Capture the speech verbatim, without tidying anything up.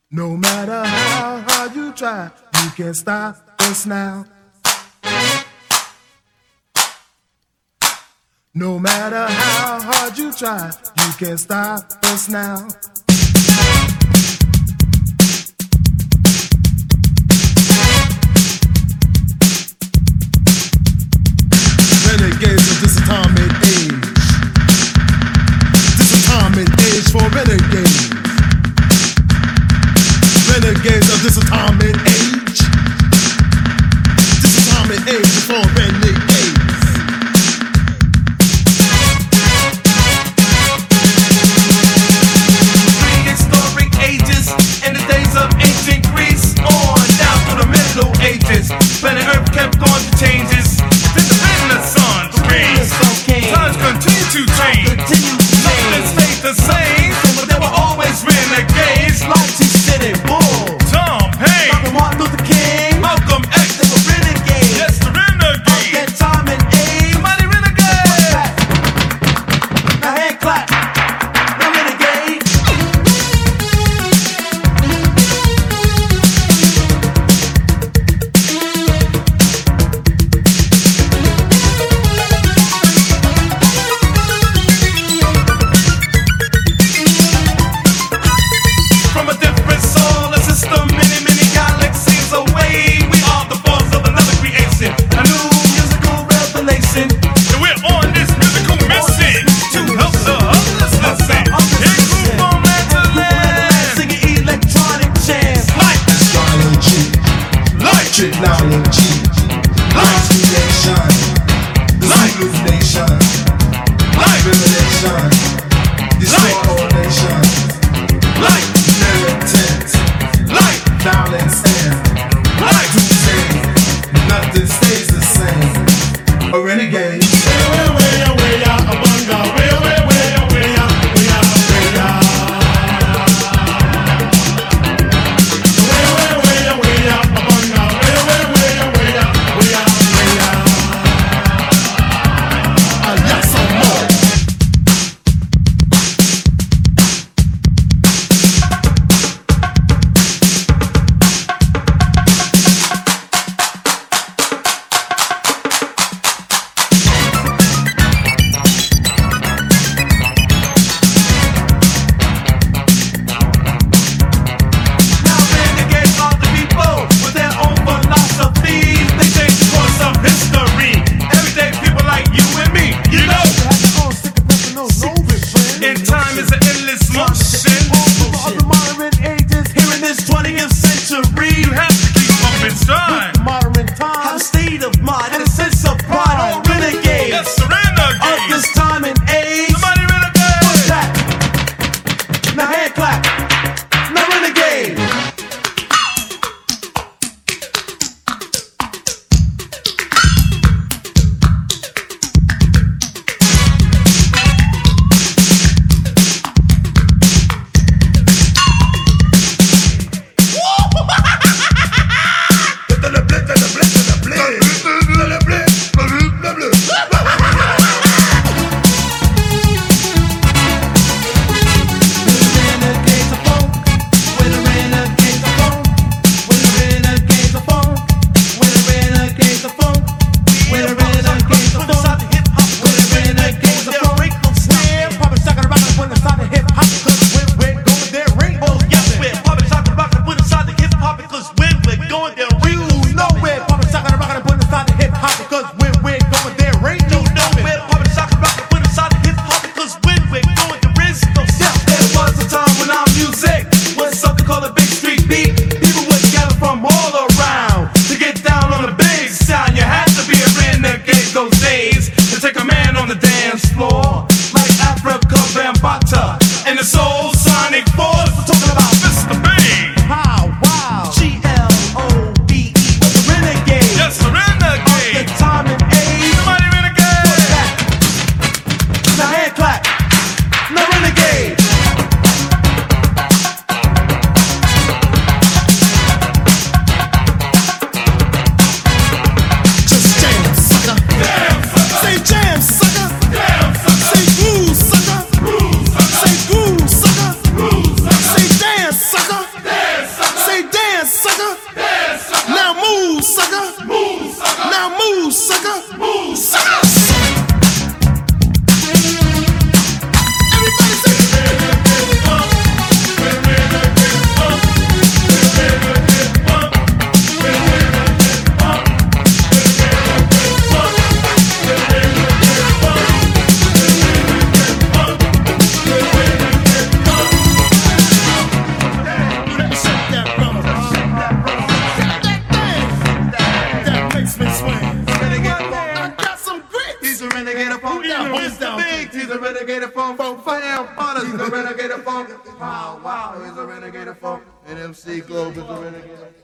No matter how hard you try, you can't stop us now. No matter how hard you try, you can't stop us now. Renegades of this atomic age. This atomic age for renegades. Renegades of this atomic age. This atomic age is for renegades. Prehistoric ages in the days of ancient Greece, on down to the Middle Ages. Planet Earth kept going to changes. Then the Renaissance came. Times continue to change. Nothing stayed the same, but there were always renegades. Like T. City Bull, Tom Hanks, Doctor Martin Luther King, Malcolm X, they were renegades. yes, the Of renegade. that time and age. Somebody renegade. Now hand clap. The renegade. From a different solar system, many, many galaxies away. We are the force of another creation, a new musical revelation. And we're on this musical mission to help the others listen. And group on land to land. Singing electronic jams. Like Astrology, Like technology, Like creation, the Like Zulu nation, Like revelation, destroy Like all nations, Like militant, Like violence and Like doomsday. Nothing stays the same. A renegade. Now renegades are the people with their own philosophies. They change the course of history. Everyday people like you and me, you know. In time is an endless motion. Of the modern ages, here in this twentieth century. You have to keep up in stride. Modern time, have a state of mind and a sense of pride. All renegades Yes, of renegade. this time and age. Somebody renegade. What's that? Now hand clap. Now renegade. Renegades of funk. We're the renegades of funk. We're the renegades of funk. We're the renegades of funk. We're the renegades of funk. We're the renegades of funk. Break them snare. Papa shaka rock when it's time to hip hop. Cause when we're going there, ring. Oh yes, we're Papa shaka rock when it's time to hip hop. Because when we're going there, ring. You know we're Papa shaka rock when it's time to hip hop. Because when we're going there, ring. You know we're Papa shaka rock when it's time to hip hop. Because when we're going there, ring. Yeah, there was a time when our music was something called a big street beat. People would gather from all around to get down on the big sound. You had to be a renegade those days to take a man on the dance floor, like Africa Bambaataa and the Soul Sonic Force. We're talking about Mister Big. How wow, G L O B E was a renegade. Yes, the Of the renegade. time and age. Somebody What's renegade. that? Now hand clap. Now renegade. Just jam, sucker. Damn, sucker. Say jam, sucker. Damn, sucker. Say groove, sucker. Rules, sucker. Say groove, sucker. Rules, sucker. Mister Biggs, he's a renegade of funk. Funk Fam Butters, he's a renegade of funk. Wow, wow, he's a renegade of funk. And M C Globe is a renegade of funk.